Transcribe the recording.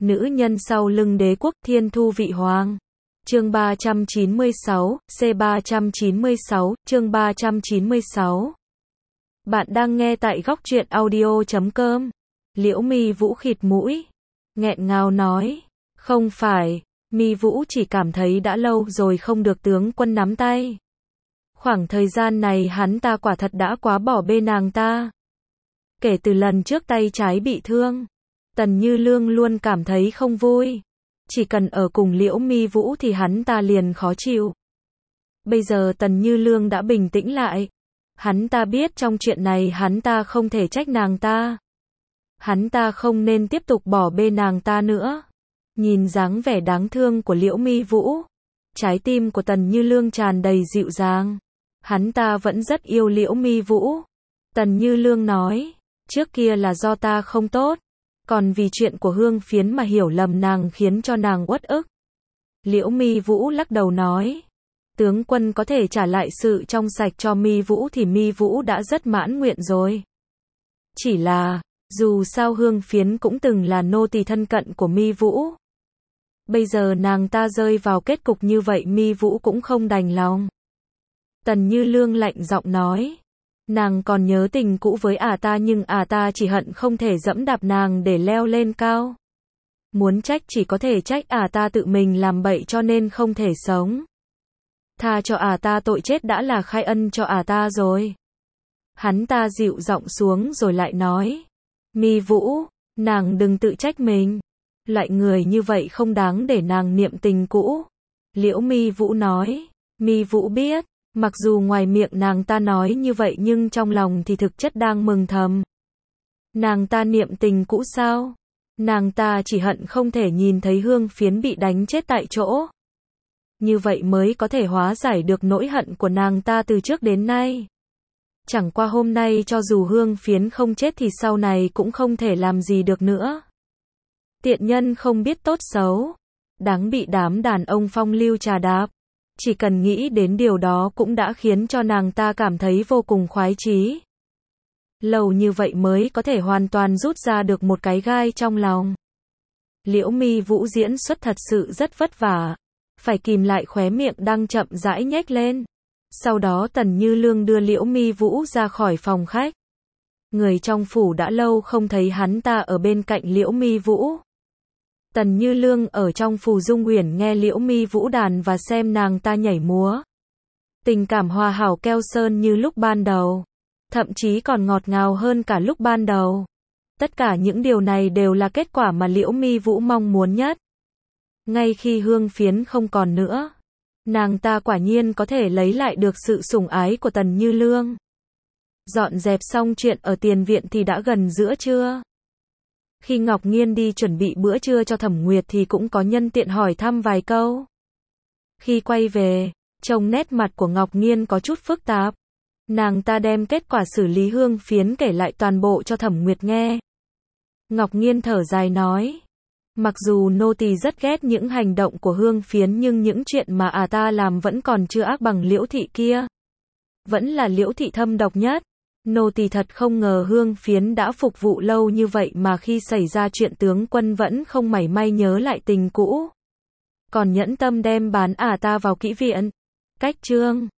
Nữ nhân sau lưng đế quốc Thiên Thu Vị Hoàng. Chương 396, C396, chương 396. Bạn đang nghe tại góc truyện audio.com. Liễu Mi Vũ khịt mũi, nghẹn ngào nói, không phải, Mi Vũ chỉ cảm thấy đã lâu rồi không được tướng quân nắm tay. Khoảng thời gian này hắn ta quả thật đã quá bỏ bê nàng ta. Kể từ lần trước tay trái bị thương, Tần Như Lương luôn cảm thấy không vui. Chỉ cần ở cùng Liễu Mi Vũ thì hắn ta liền khó chịu. Bây giờ Tần Như Lương đã bình tĩnh lại. Hắn ta biết trong chuyện này hắn ta không thể trách nàng ta. Hắn ta không nên tiếp tục bỏ bê nàng ta nữa. Nhìn dáng vẻ đáng thương của Liễu Mi Vũ, trái tim của Tần Như Lương tràn đầy dịu dàng. Hắn ta vẫn rất yêu Liễu Mi Vũ. Tần Như Lương nói, trước kia là do ta không tốt, còn vì chuyện của Hương Phiến mà hiểu lầm nàng khiến cho nàng uất ức. Liễu Mi Vũ lắc đầu nói, tướng quân có thể trả lại sự trong sạch cho Mi Vũ thì Mi Vũ đã rất mãn nguyện rồi. Chỉ là, dù sao Hương Phiến cũng từng là nô tỳ thân cận của Mi Vũ. Bây giờ nàng ta rơi vào kết cục như vậy Mi Vũ cũng không đành lòng. Tần Như Lương lạnh giọng nói, nàng còn nhớ tình cũ với ta nhưng ta chỉ hận không thể dẫm đạp nàng để leo lên cao. Muốn trách chỉ có thể trách ta tự mình làm bậy cho nên không thể sống. Tha cho ta tội chết đã là khai ân cho ta rồi. Hắn ta dịu giọng xuống rồi lại nói, Mi Vũ, nàng đừng tự trách mình. Loại người như vậy không đáng để nàng niệm tình cũ. Liễu Mi Vũ nói, Mi Vũ biết, mặc dù ngoài miệng nàng ta nói như vậy nhưng trong lòng thì thực chất đang mừng thầm. Nàng ta niệm tình cũ sao? Nàng ta chỉ hận không thể nhìn thấy Hương Phiến bị đánh chết tại chỗ. Như vậy mới có thể hóa giải được nỗi hận của nàng ta từ trước đến nay. Chẳng qua hôm nay cho dù Hương Phiến không chết thì sau này cũng không thể làm gì được nữa. Tiện nhân không biết tốt xấu, đáng bị đám đàn ông phong lưu trà đạp. Chỉ cần nghĩ đến điều đó cũng đã khiến cho nàng ta cảm thấy vô cùng khoái chí. Lâu như vậy mới có thể hoàn toàn rút ra được một cái gai trong lòng. Liễu Mi Vũ diễn xuất thật sự rất vất vả, phải kìm lại khóe miệng đang chậm rãi nhếch lên. Sau đó Tần Như Lương đưa Liễu Mi Vũ ra khỏi phòng khách. Người trong phủ đã lâu không thấy hắn ta ở bên cạnh Liễu Mi Vũ. Tần Như Lương ở trong Phù Dung Uyển nghe Liễu Mi Vũ đàn và xem nàng ta nhảy múa. Tình cảm hòa hảo keo sơn như lúc ban đầu. Thậm chí còn ngọt ngào hơn cả lúc ban đầu. Tất cả những điều này đều là kết quả mà Liễu Mi Vũ mong muốn nhất. Ngay khi Hương Phiến không còn nữa, nàng ta quả nhiên có thể lấy lại được sự sủng ái của Tần Như Lương. Dọn dẹp xong chuyện ở tiền viện thì đã gần giữa trưa. Khi Ngọc Nghiên đi chuẩn bị bữa trưa cho Thẩm Nguyệt thì cũng có nhân tiện hỏi thăm vài câu. Khi quay về, trông nét mặt của Ngọc Nghiên có chút phức tạp. Nàng ta đem kết quả xử lý Hương Phiến kể lại toàn bộ cho Thẩm Nguyệt nghe. Ngọc Nghiên thở dài nói, mặc dù nô tỳ rất ghét những hành động của Hương Phiến nhưng những chuyện mà ta làm vẫn còn chưa ác bằng Liễu thị kia. Vẫn là Liễu thị thâm độc nhất. Nô tỳ thật không ngờ Hương Phiến đã phục vụ lâu như vậy mà khi xảy ra chuyện tướng quân vẫn không mảy may nhớ lại tình cũ. Còn nhẫn tâm đem bán ta vào kỹ viện. Cách chương